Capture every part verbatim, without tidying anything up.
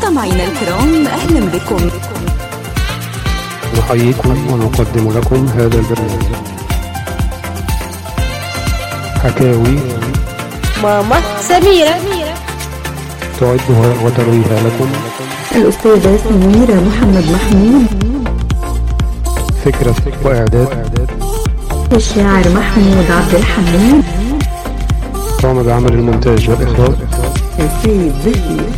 مستمعينا الكرام، أهلا بكم. نحييكم ونقدم لكم هذا البرنامج حكاوي ماما سميرة. تعدها وترويها لكم الأستاذة سميرة محمد محمود. فكرة وإعداد الشاعر محمود عبد الحميد. قام بعمل المونتاج والإخراج السيد زكي.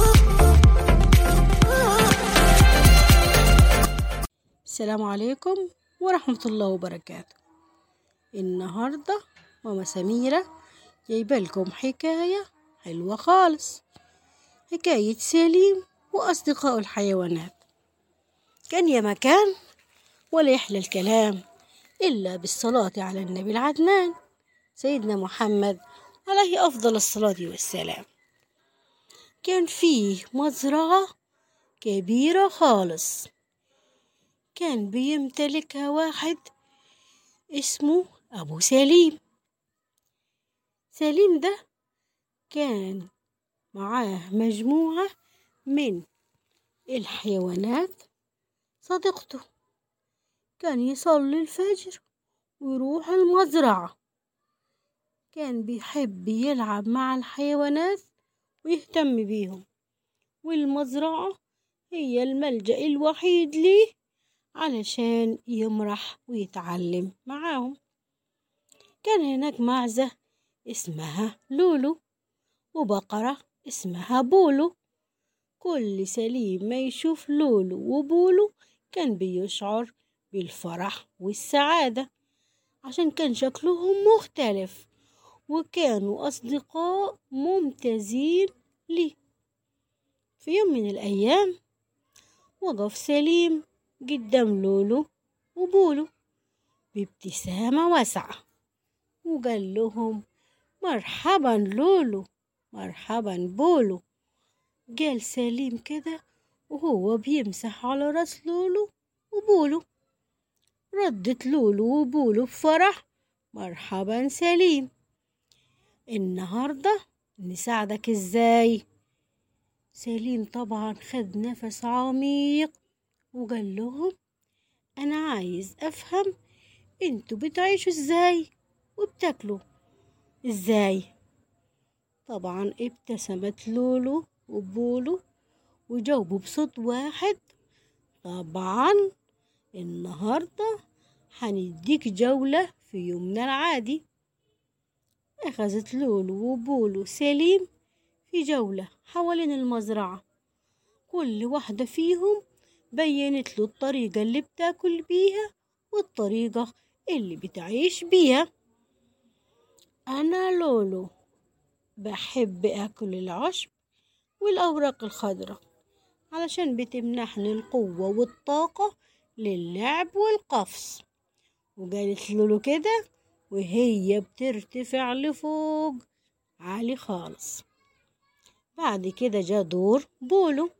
السلام عليكم ورحمة الله وبركاته. النهاردة ماما سميرة جايبة لكم حكاية حلوة خالص، حكاية سليم وأصدقاء الحيوانات. كان يا مكان ولا يحلى الكلام إلا بالصلاة على النبي العدنان سيدنا محمد عليه أفضل الصلاة والسلام. كان فيه مزرعة كبيرة خالص، كان بيمتلكها واحد اسمه أبو سليم. سليم ده كان معاه مجموعة من الحيوانات صديقته. كان يصلي الفجر ويروح المزرعة. كان بيحب يلعب مع الحيوانات ويهتم بيهم، والمزرعة هي الملجأ الوحيد ليه علشان يمرح ويتعلم معاهم. كان هناك معزة اسمها لولو وبقرة اسمها بولو. كل سليم ما يشوف لولو وبولو كان بيشعر بالفرح والسعادة، عشان كان شكلهم مختلف وكانوا أصدقاء ممتازين ليه. في يوم من الأيام وقف سليم قدام لولو وبولو بابتسامة واسعة وقال لهم: مرحبا لولو، مرحبا بولو. قال سليم كده وهو بيمسح على راس لولو وبولو. ردت لولو وبولو بفرح: مرحبا سليم، النهاردة نساعدك ازاي؟ سليم طبعا خد نفس عميق وقال لهم: انا عايز افهم انتوا بتعيشوا ازاي وبتاكلوا ازاي. طبعا ابتسمت لولو وبولو وجاوبوا بصوت واحد: طبعا النهاردة هنديك جولة في يومنا العادي. أخذت لولو وبولو سليم في جولة حوالين المزرعة. كل واحدة فيهم بينت له الطريقة اللي بتاكل بيها والطريقة اللي بتعيش بيها. أنا لولو بحب أكل العشب والأوراق الخضراء علشان بتمنحني القوة والطاقة للعب والقفز. وقالت لولو كده وهي بترتفع لفوق عالي خالص. بعد كده جاء دور بولو.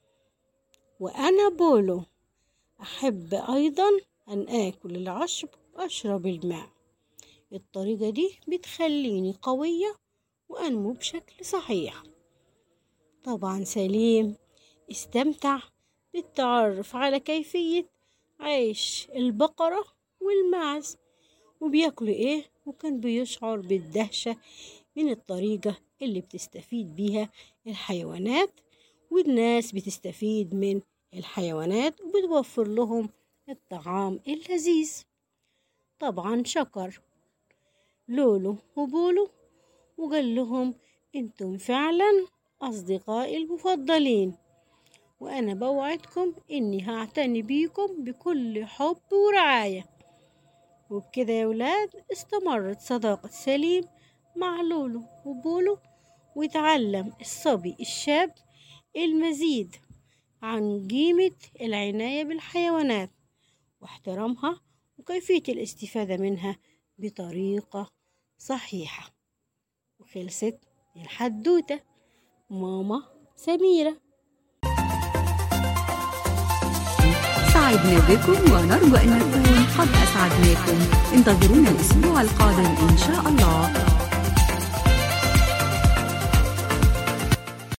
وأنا بولو أحب أيضا أن آكل العشب وأشرب الماء. الطريقة دي بتخليني قوية وأنمو بشكل صحيح. طبعا سليم استمتع بالتعرف على كيفية عيش البقرة والماعز وبياكلوا ايه، وكان بيشعر بالدهشة من الطريقة اللي بتستفيد بيها الحيوانات، والناس بتستفيد من الحيوانات وبتوفر لهم الطعام اللذيذ. طبعا شكر لولو وبولو وقال لهم: انتم فعلا أصدقائي المفضلين، وأنا بوعدكم إني هعتني بيكم بكل حب ورعاية. وبكده يا ولاد استمرت صداقة سليم مع لولو وبولو، وتعلم الصبي الشاب المزيد عن قيمة العناية بالحيوانات واحترامها وكيفية الاستفادة منها بطريقة صحيحة. وخلصت الحدوتة ماما سميرة. سعدنا بكم ونرجو أن نكون قد أسعدناكم. انتظرونا الأسبوع القادم إن شاء الله.